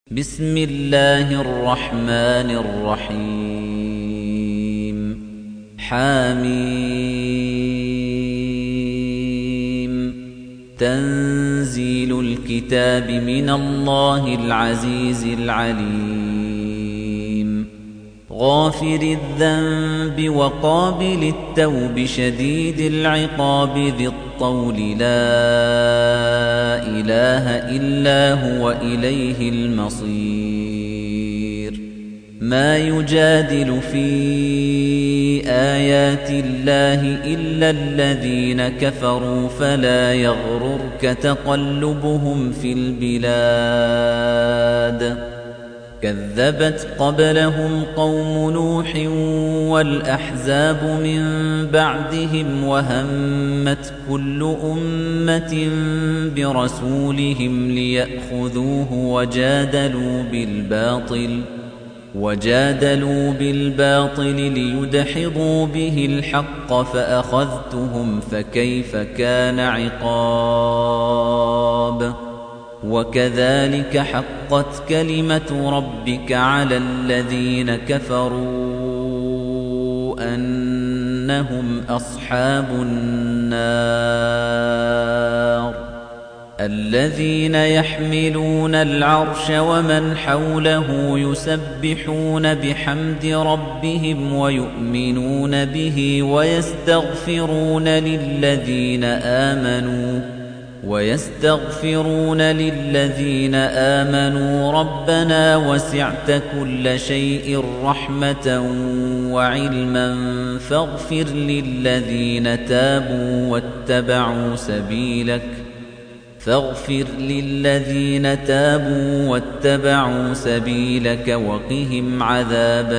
بسم الله الرحمن الرحيم حميم تنزيل الكتاب من الله العزيز العليم غافر الذنب وقابل التوب شديد العقاب ذي الطول لا إله إلا هو إليه المصير ما يجادل في آيات الله إلا الذين كفروا فلا يغررك تقلبهم في البلاد كذبت قبلهم قوم نوح والأحزاب من بعدهم وهمت كل أمة برسولهم ليأخذوه وجادلوا بالباطل ليدحضوا به الحق فأخذتهم فكيف كان عقاب وكذلك حقت كلمة ربك على الذين كفروا أنهم أصحاب النار الذين يحملون العرش ومن حوله يسبحون بحمد ربهم ويؤمنون به ويستغفرون للذين آمنوا ربنا وسعت كل شيء رحمة وعلما فاغفر للذين تابوا واتبعوا سبيلك وقهم عذاب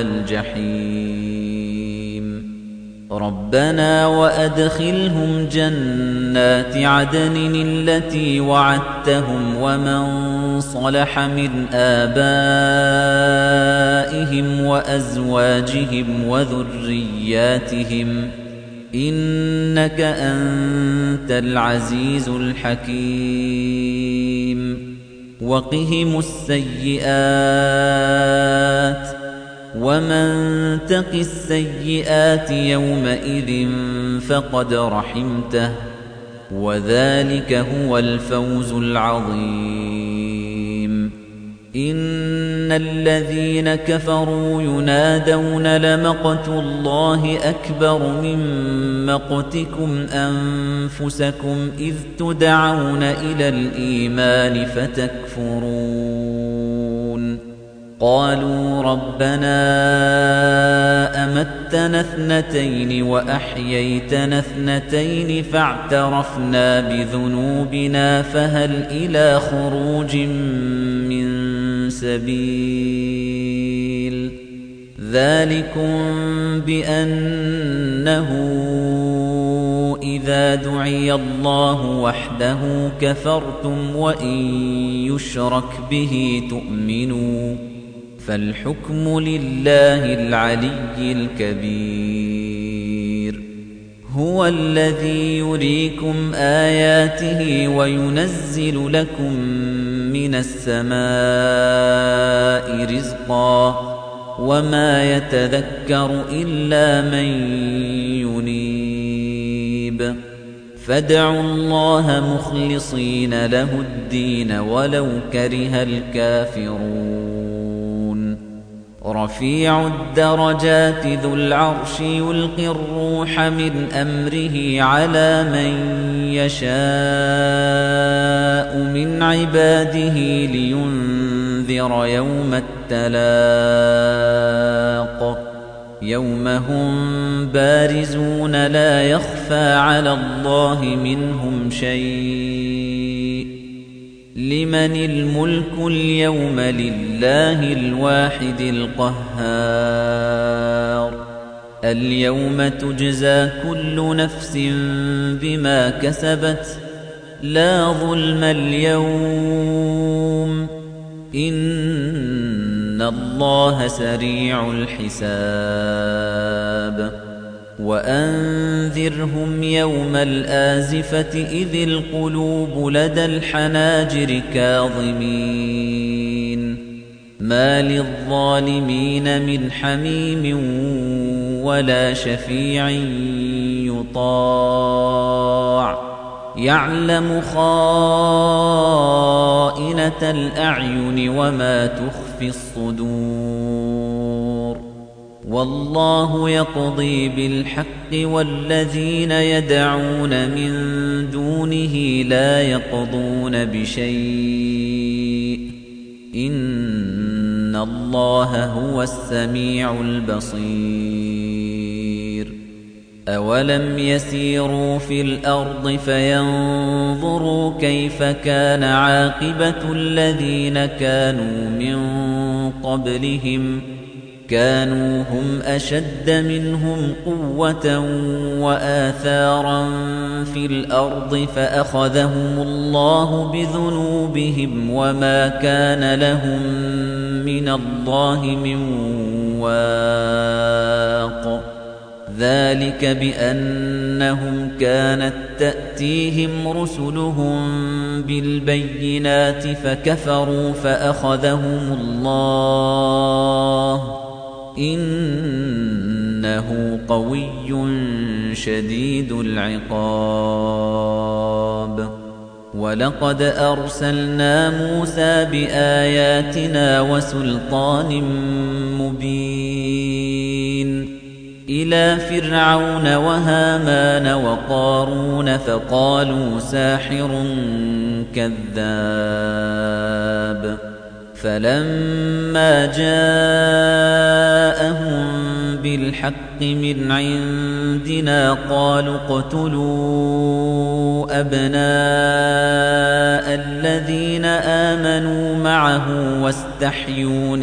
الجحيم ربنا وأدخلهم جنات عدن التي وعدتهم ومن صلح من آبائهم وأزواجهم وذرياتهم إنك أنت العزيز الحكيم وقهم السيئات ومن تق السيئات يومئذ فقد رحمته وذلك هو الفوز العظيم إن الذين كفروا ينادون لمقت الله أكبر من مقتكم أنفسكم إذ تدعون إلى الإيمان فتكفرون قالوا ربنا أمتنا اثنتين وأحييتنا اثنتين فاعترفنا بذنوبنا فهل إلى خروج من سبيل ذلكم بأنه إذا دعي الله وحده كفرتم وإن يشرك به تؤمنوا فالحكم لله العلي الكبير هو الذي يريكم آياته وينزل لكم من السماء رزقا وما يتذكر إلا من ينيب فادعوا الله مخلصين له الدين ولو كره الكافرون رفيع الدرجات ذو العرش يلقي الروح من أمره على من يشاء من عباده لينذر يوم التلاق يوم هم بارزون لا يخفى على الله منهم شيء لمن الملك اليوم لله الواحد القهار اليوم تجزى كل نفس بما كسبت لا ظلم اليوم إن الله سريع الحساب وأنذرهم يوم الآزفة إذ القلوب لدى الحناجر كاظمين مَا لِلظَّالِمِينَ مِنْ حَمِيمٍ وَلَا شَفِيعٍ يُطَاعُ يَعْلَمُ خَائِنَةَ الْأَعْيُنِ وَمَا تُخْفِي الصُّدُورُ وَاللَّهُ يَقْضِي بِالْحَقِّ وَالَّذِينَ يَدْعُونَ مِن دُونِهِ لَا يَقْضُونَ بِشَيْءٍ إِنَّ اللَّهَ هُوَ السَّمِيعُ الْبَصِيرُ أَوَلَمْ يَسِيرُوا فِي الْأَرْضِ فَيَنظُرُوا كَيْفَ كَانَ عَاقِبَةُ الَّذِينَ كَانُوا مِن قَبْلِهِمْ كَانُوا هُمْ أَشَدَّ مِنْهُمْ قُوَّةً وَآثَارًا فِي الْأَرْضِ فَأَخَذَهُمُ اللَّهُ بِذُنُوبِهِمْ وَمَا كَانَ لَهُم مِّنَ اللَّهِ مِن وَاقٍ ذَلِكَ بِأَنَّهُمْ كَانَتْ تَأْتِيهِمْ رُسُلُهُم بِالْبَيِّنَاتِ فَكَفَرُوا فَأَخَذَهُمُ اللَّهُ إِنَّهُ قَوِيٌّ شَدِيدُ الْعِقَابِ وَلَقَدْ أَرْسَلْنَا مُوسَى بِآيَاتِنَا وَسُلْطَانٍ مُبِينٍ إِلَى فِرْعَوْنَ وَهَامَانَ وَقَارُونَ فَقَالُوا سَاحِرٌ كَذَّابٌ فَلَمَّا جَاءَهُم بِالْحَقِّ مِنْ عِندِنَا قَالُوا اقْتُلُوا أَبْنَاءَ الَّذِينَ آمَنُوا مَعَهُ وَاسْتَحْيُوا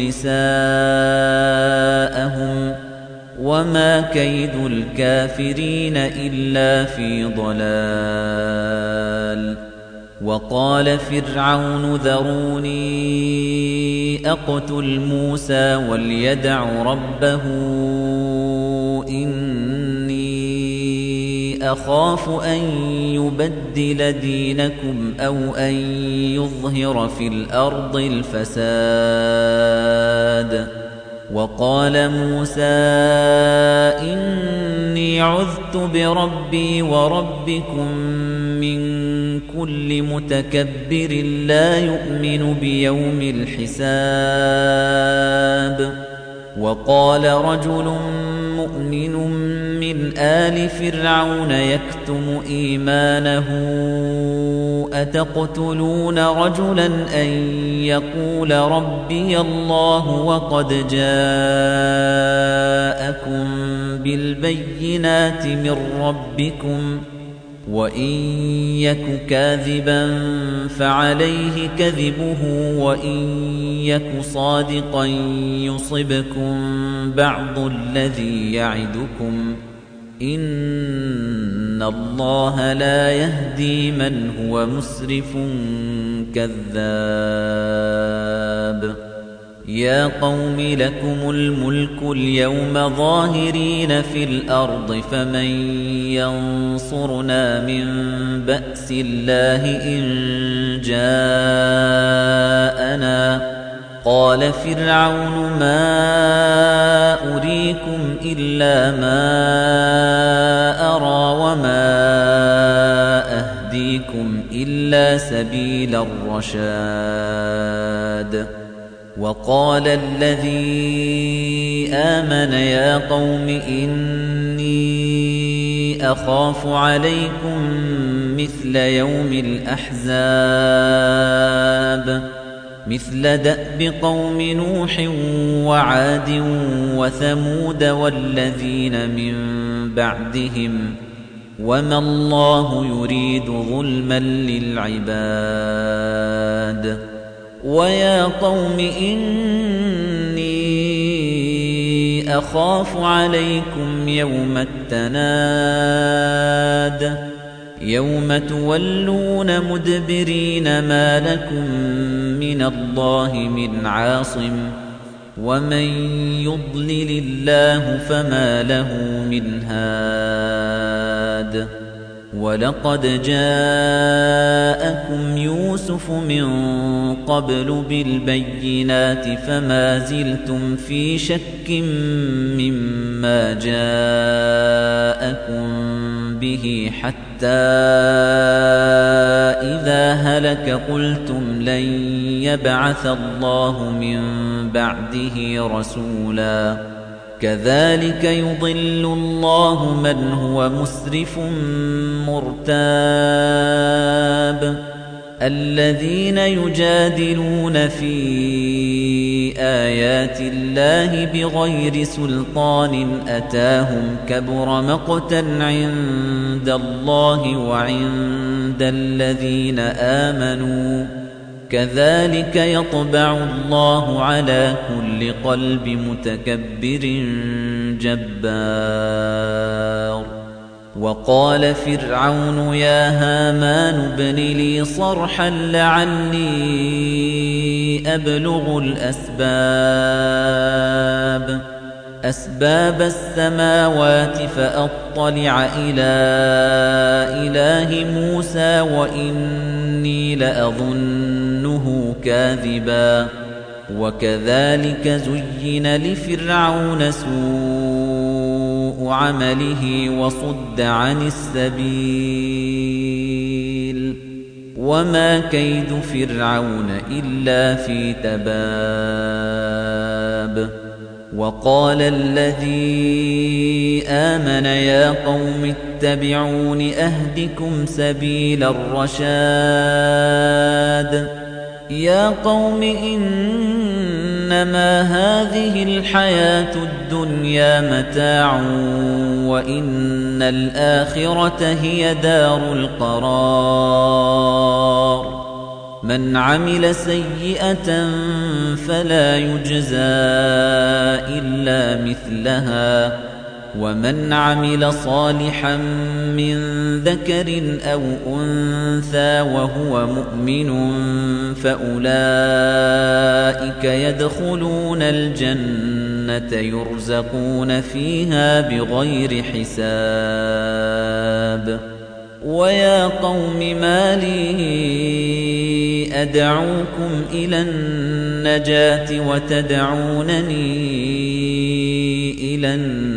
نِسَاءَهُمْ وَمَا كَيْدُ الْكَافِرِينَ إِلَّا فِي ضَلَالٍ وَقَالَ فِرْعَوْنُ ذَرُونِي أَقْتُلْ مُوسَى وَلْيَدْعُ رَبَّهُ إِنِّي أَخَافُ أَن يُبَدِّلَ دِينَكُمْ أَوْ أَن يُظْهِرَ فِي الْأَرْضِ الْفَسَادَ وَقَالَ مُوسَى إِنِّي عُذْتُ بِرَبِّي وَرَبِّكُم مِّن كُلِّ مُتَكَبِّرٍ لَّا يُؤْمِنُ بِيَوْمِ الْحِسَابِ وَقَالَ رَجُلٌ مُّؤْمِنٌ مِّنْ آلِ فِرْعَوْنَ يَكْتُمُ إِيمَانَهُ أَتَقْتُلُونَ رَجُلًا أَن يَقُولَ رَبِّيَ اللَّهُ وَقَدْ جَاءَكُم بِالْبَيِّنَاتِ مِن رَّبِّكُمْ وَإِن يَكُ كَاذِبًا فَعَلَيْهِ كَذِبُهُ وَإِن يَكُ صَادِقًا يُصِبْكُم بَعْضُ الَّذِي يَعِدُكُمْ إِنَّ اللَّهَ لَا يَهْدِي مَنْ هُوَ مُسْرِفٌ كَذَّابٌ يَا قَوْمِ لَكُمُ الْمُلْكُ الْيَوْمَ ظَاهِرِينَ فِي الْأَرْضِ فَمَن يَنصُرُنَا مِن بَأْسِ اللَّهِ إِن جَاءَنَا قَالَ فِرْعَوْنُ مَا أُرِيكُمْ إِلَّا مَا أَرَىٰ وَمَا أَهْدِيكُمْ إِلَّا سَبِيلَ الرَّشَادِ وَقَالَ الَّذِي آمَنَ يَا قَوْمِ إِنِّي أَخَافُ عَلَيْكُمْ مِثْلَ يَوْمِ الْأَحْزَابِ مِثْلَ دَأْبِ قَوْمِ نُوحٍ وَعَادٍ وَثَمُودَ وَالَّذِينَ مِن بَعْدِهِمْ وَمَا اللَّهُ يُرِيدُ ظُلْمًا لِلْعِبَادِ وَيَا قَوْمِ إِنِّي أَخَافُ عَلَيْكُمْ يَوْمَ التَّنَادِ يَوْمَ تُوَلُّونَ مُدْبِرِينَ مَا لَكُم مِّنَ اللَّهِ مِنْ عَاصِمٍ وَمَن يُضْلِلِ اللَّهُ فَمَا لَهُ مِنْ هَادٍ وَلَقَدْ جَاءَكُمْ يُوسُفُ مِنْ قَبْلُ بِالْبَيِّنَاتِ فَمَا زِلْتُمْ فِي شَكٍّ مِّمَّا جَاءَكُمْ بِهِ حَتَّى إِذَا هَلَكَ قُلْتُمْ لَنْ يَبْعَثَ اللَّهُ مِنْ بَعْدِهِ رَسُولًا كَذَلِكَ يُضِلُّ اللَّهُ مَنْ هُوَ مُسْرِفٌ مُرْتَابٌ الَّذِينَ يُجَادِلُونَ فِي آيَاتِ اللَّهِ بِغَيْرِ سُلْطَانٍ أَتَاهُمْ كَبُرَ مَقْتًا عِندَ اللَّهِ وَعِندَ الَّذِينَ آمَنُوا كَذَلِكَ يَطْبَعُ اللَّهُ عَلَى كُلِّ قَلْبِ مُتَكَبِّرٍ جَبَّارٍ وَقَالَ فِرْعَوْنُ يَا هَامَانُ ابْنِ لِي صَرْحًا لَعَلِّي أَبْلُغُ أَسْبَابَ السَّمَاوَاتِ فَأَطَّلِعَ إِلَى إِلَٰهِ مُوسَىٰ وَإِنِّي لَأَظُنُّهُ كَاذِبًا وَكَذَلِكَ زُيِّنَ لِفِرْعَوْنَ سُوءُ عَمَلِهِ وَصُدَّ عَنِ السَّبِيلِ وَمَا كَيْدُ فِرْعَوْنَ إِلَّا فِي تَبَابٍ وَقَالَ الَّذِي آمَنَ يَا قَوْمِ اتَّبِعُونِ أَهْدِكُمْ سَبِيلَ الرَّشَادِ يَا قَوْمِ إِنَّمَا هَٰذِهِ الْحَيَاةُ الدُّنْيَا مَتَاعٌ وَإِنَّ الْآخِرَةَ هِيَ دَارُ الْقَرَارِ مَنْ عَمِلَ سَيِّئَةً فَلَا يُجْزَىٰ إِلَّا مِثْلَهَا وَمَنْ عَمِلَ صَالِحًا مِّن ذَكَرٍ أَوْ أُنثَىٰ وَهُوَ مُؤْمِنٌ فَأُولَٰئِكَ يَدْخُلُونَ الْجَنَّةَ يُرْزَقُونَ فِيهَا بِغَيْرِ حِسَابٍ وَيَا قَوْمِ مَا لِي أَدْعُوكُمْ إِلَى النَّجَاةِ وَتَدْعُونَنِي إِلَى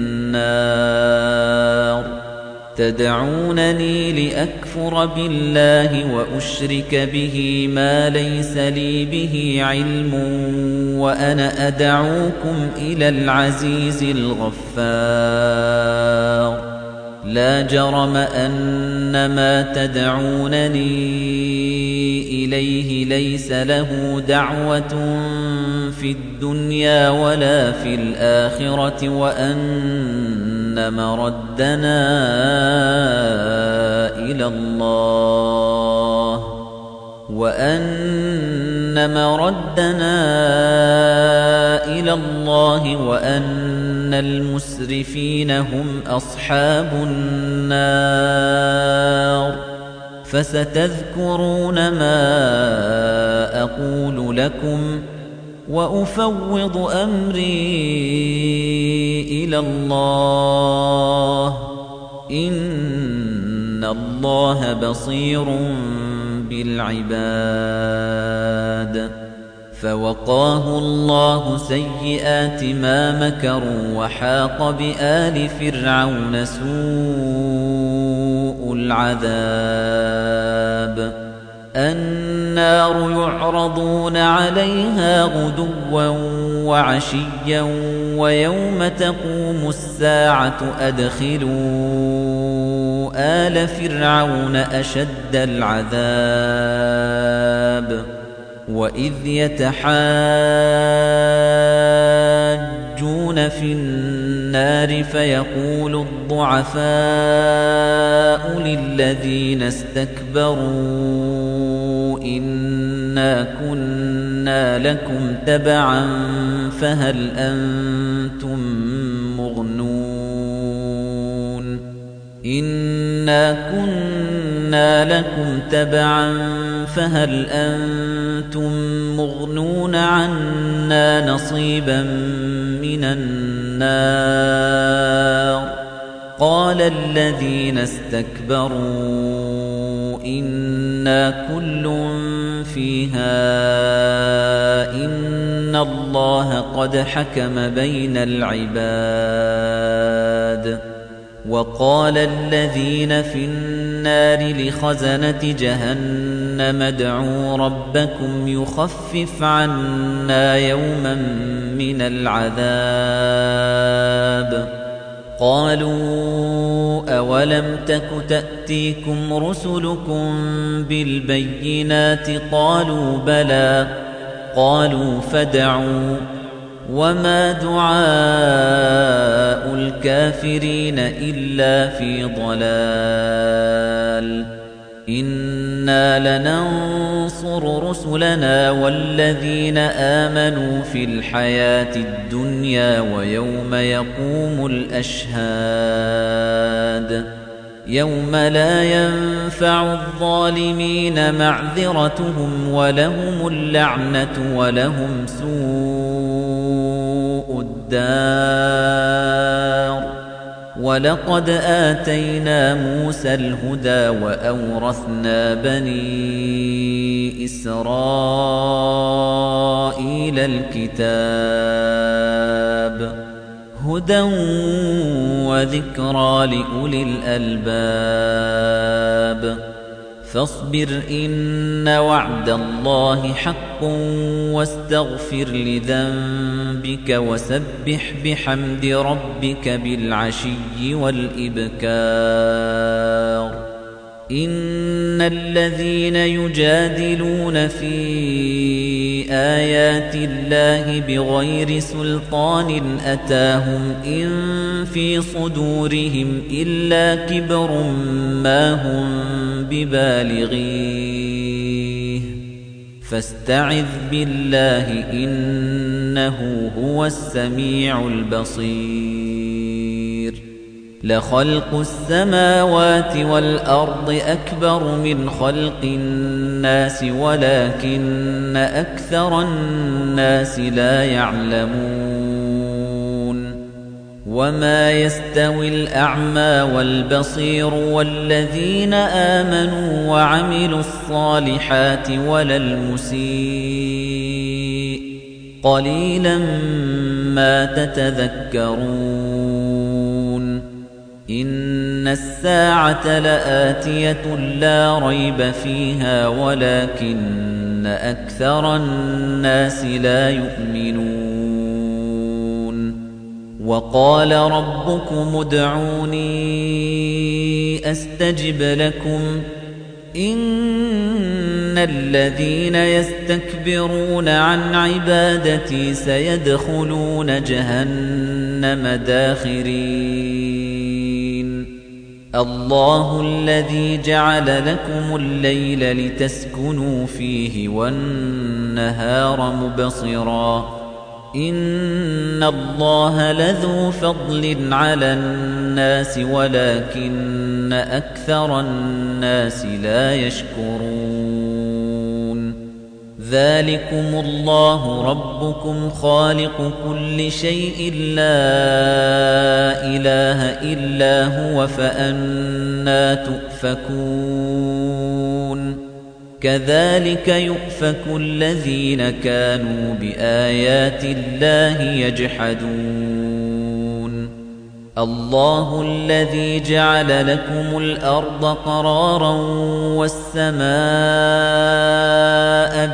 النَّارِ تَدْعُونَنِي لِأَكْفُرَ بِاللَّهِ وَأُشْرِكَ بِهِ مَا لَيْسَ لِي بِهِ عِلْمٌ وَأَنَا أَدْعُوكُمْ إِلَى الْعَزِيزِ الْغَفَّارِ لا جرم أن ما تدعونني إليه ليس له دعوة في الدنيا ولا في الآخرة وأن مردنا إلى الله وأن المسرفين هم أصحاب النار فستذكرون ما أقول لكم وأفوض أمري إلى الله إن الله بصير بالعباد فوقاه الله سيئات ما مكروا وحاق بآل فرعون سوء العذاب النار يعرضون عليها غدوا وعشيا ويوم تقوم الساعة أدخلوا آل فرعون أشد العذاب وإذ يتحاجون في النار فيقول الضعفاء للذين استكبروا إنا كنا لكم تبعا فهل أنتم مغنون إنا كنا لكم تبعا فهل أنتم مغنون عنا نصيبا من النار قال الذين استكبروا إنا كل فيها إن الله قد حكم بين العباد وقال الذين في النار لخزنة جهنم ادعوا ربكم يخفف عنا يوما من العذاب قالوا أولم تك تأتيكم رسلكم بالبينات قالوا بلى قالوا فادعوا وما دعاء الكافرين إلا في ضلال إنا لننصر رسلنا والذين آمنوا في الحياة الدنيا ويوم يقوم الأشهاد يوم لا ينفع الظالمين معذرتهم ولهم اللعنة ولهم سوء الدار ولقد آتينا موسى الهدى وأورثنا بني إسرائيل الكتاب هدى وذكرى لأولي الألباب فاصبر إن وعد الله حق واستغفر لذنبك وسبح بحمد ربك بالعشي والإبكار إن الذين يجادلون في آيات الله بغير سلطان أتاهم إن في صدورهم إلا كبر ما هم ببالغيه فاستعذ بالله إنه هو السميع البصير لخلق السماوات والأرض أكبر من خلق الناس ولكن أكثر الناس لا يعلمون وما يستوي الأعمى والبصير والذين آمنوا وعملوا الصالحات ولا المسيء قليلا ما تتذكرون إن الساعة لآتية لا ريب فيها ولكن أكثر الناس لا يؤمنون وقال ربكم ادعوني أستجب لكم إن الذين يستكبرون عن عبادتي سيدخلون جهنم داخرين الله الذي جعل لكم الليل لتسكنوا فيه والنهار مبصرا إن الله لذو فضل على الناس ولكن أكثر الناس لا يشكرون ذلكم الله ربكم خالق كل شيء لا إله إلا هو فأنى تؤفكون كذلك يؤفك الذين كانوا بآيات الله يجحدون الله الذي جعل لكم الأرض قرارا والسماء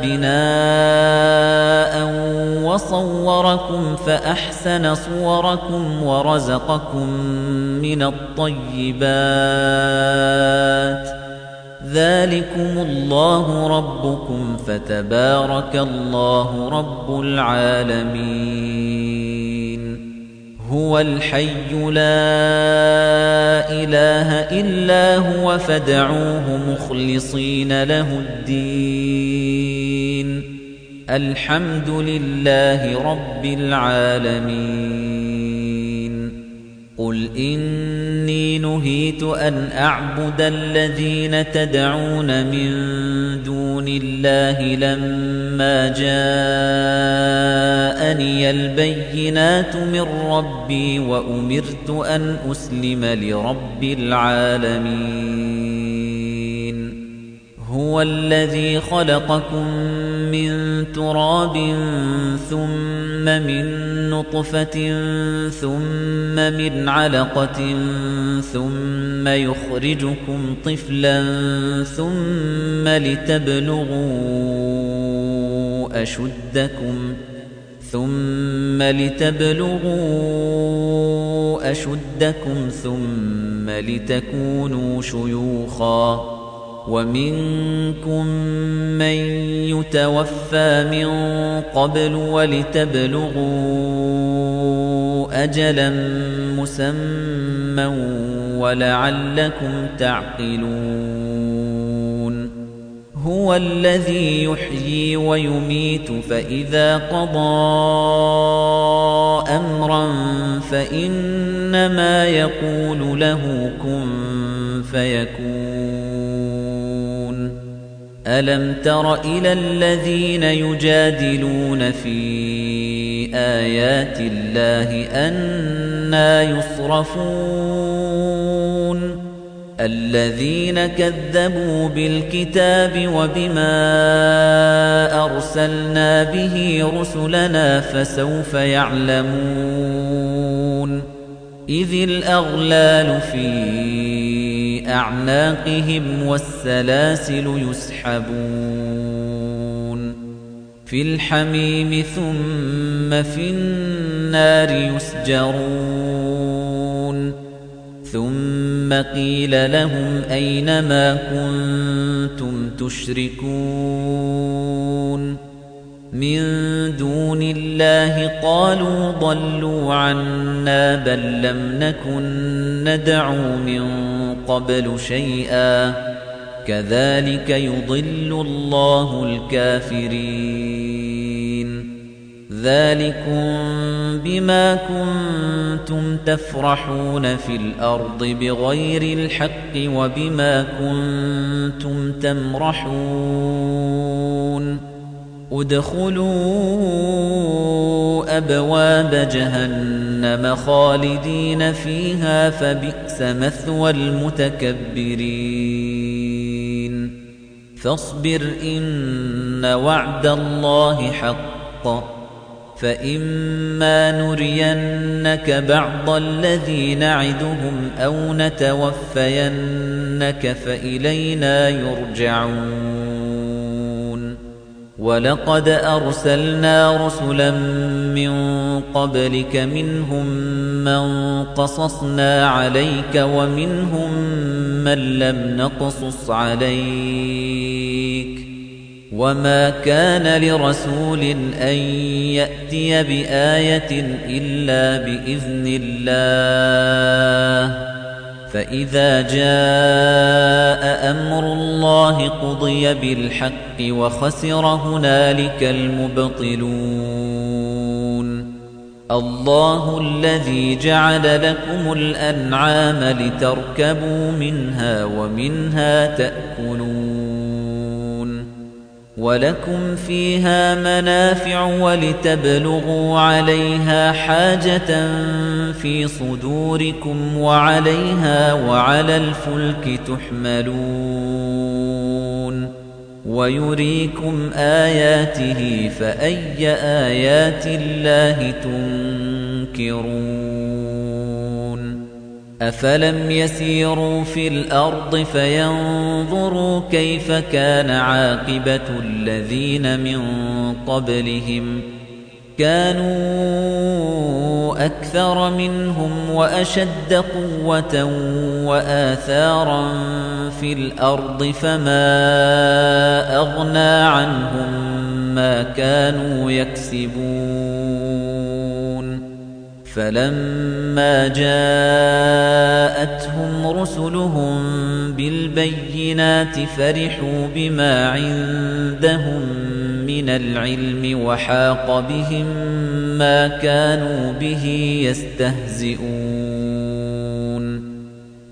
بناء وصوركم فأحسن صوركم ورزقكم من الطيبات ذلكم الله ربكم فتبارك الله رب العالمين هو الحي لا إله إلا هو فادعوه مخلصين له الدين الحمد لله رب العالمين قُلْ إِنِّي نُهِيتُ أَنْ أَعْبُدَ الَّذِينَ تَدْعُونَ مِن دُونِ اللَّهِ لَمَّا جَاءَنِيَ الْبَيِّنَاتُ مِن رَّبِّي وَأُمِرْتُ أَنْ أُسْلِمَ لِرَبِّ الْعَالَمِينَ هُوَ الَّذِي خَلَقَكُم مِّن تُرَابٍ ثُمَّ مِن نُّطْفَةٍ ثُمَّ مِنْ عَلَقَةٍ ثُمَّ يُخْرِجُكُمْ طِفْلًا ثُمَّ لِتَبْلُغُوا أَشُدَّكُمْ ثُمَّ لِتَكُونُوا شُيُوخًا وَمِنكُم مَّن يُتَوَفَّى مِن قَبْلُ وَلِتَبْلُغُوا أَجَلًا مُّسَمًّى وَلَعَلَّكُمْ تَعْقِلُونَ هُوَ الَّذِي يُحْيِي وَيُمِيتُ فَإِذَا قَضَىٰ أَمْرًا فَإِنَّمَا يَقُولُ لَهُ كُن فَيَكُونُ أَلَمْ تَرَ إِلَى الَّذِينَ يُجَادِلُونَ فِي آيَاتِ اللَّهِ أَنَّىٰ يُصْرَفُونَ الَّذِينَ كَذَّبُوا بِالْكِتَابِ وَبِمَا أَرْسَلْنَا بِهِ رُسُلَنَا فَسَوْفَ يَعْلَمُونَ إِذِ الْأَغْلَالُ فِي أَعْنَاقِهِمْ وَالسَّلَاسِلُ يُسْحَبُونَ فِي الْحَمِيمِ ثُمَّ فِي النَّارِ يُسْجَرُونَ ثُمَّ قِيلَ لَهُمْ أَيْنَ مَا كُنتُمْ تُشْرِكُونَ مِن دُونِ اللَّهِ قَالُوا ضَلُّوا عَنَّا بَل لَّمْ نَكُن نَّدْعُو مِن قَبْلُ شَيْئًا كَذَلِكَ يُضِلُّ اللَّهُ الْكَافِرِينَ ذَلِكُم بِمَا كُنتُمْ تَفْرَحُونَ فِي الْأَرْضِ بِغَيْرِ الْحَقِّ وَبِمَا كُنتُمْ تَمْرَحُونَ ادْخُلُوا أَبْوَابَ جَهَنَّمَ خَالِدِينَ فِيهَا فَبِئْسَ مَثْوَى الْمُتَكَبِّرِينَ فَاصْبِرْ إِنَّ وَعْدَ اللَّهِ حَقٌّ فَإِمَّا نُرِيَنَّكَ بَعْضَ الَّذِي نَعِدُهُمْ أَوْ نَتَوَفَّيَنَّكَ فَإِلَيْنَا يُرْجَعُونَ وَلَقَدْ أَرْسَلْنَا رُسُلًا مِّن قَبْلِكَ مِنْهُم مَّن قَصَصْنَا عَلَيْكَ وَمِنْهُم مَّن لَّمْ نَقْصُصْ عَلَيْكَ وَمَا كَانَ لِرَسُولٍ أَن يَأْتِيَ بِآيَةٍ إِلَّا بِإِذْنِ اللَّهِ فَإِذَا جَاءَ أَمْرُ اللَّهِ قُضِيَ بِالْحَقِّ وَخَسِرَ هُنَالِكَ الْمُبْطِلُونَ اللَّهُ الَّذِي جَعَلَ لَكُمُ الْأَنْعَامَ لِتَرْكَبُوا مِنْهَا وَمِنْهَا تَأْكُلُونَ وَلَكُمْ فِيهَا مَنَافِعُ وَلِتَبْلُغُوا عَلَيْهَا حَاجَةً فِي صُدُورِكُمْ وَعَلَيْهَا وَعَلَى الْفُلْكِ تُحْمَلُونَ وَيُرِيكُمْ آيَاتِهِ فَأَيَّ آيَاتِ اللَّهِ تُنكِرُونَ أَفَلَمْ يَسِيرُوا فِي الْأَرْضِ فَيَنظُرُوا كَيْفَ كَانَ عَاقِبَةُ الَّذِينَ مِن قَبْلِهِمْ كَانُوا أَكْثَرَ مِنْهُمْ وَأَشَدَّ قُوَّةً وَآثَارًا فِي الْأَرْضِ فَمَا أَغْنَىٰ عَنْهُم مَّا كَانُوا يَكْسِبُونَ فَلَمَّا جَاءَتْهُمْ رُسُلُهُم بِالْبَيِّنَاتِ فَرِحُوا بِمَا عِندَهُم مِّنَ الْعِلْمِ وَحَاقَ بِهِم مَّا كَانُوا بِهِ يَسْتَهْزِئُونَ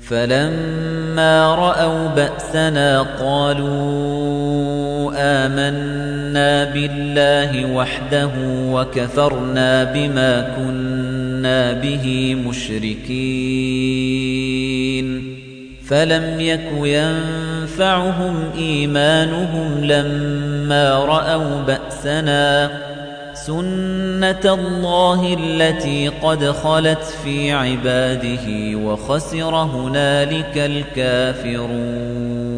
فَلَمَّا رَأَوْا بَأْسَنَا قَالُوا آمَنَّا بِاللَّهِ وَحْدَهُ وَكَفَرْنَا بِمَا كُنَّا بِهِ مُشْرِكِينَ فَلَمْ يَكُ يَنفَعُهُمْ إِيمَانُهُمْ لَمَّا رَأَوْا بَأْسَنَا سُنَّةَ اللَّهِ الَّتِي قَدْ خَلَتْ فِي عِبَادِهِ وَخَسِرَ هُنَالِكَ الْكَافِرُونَ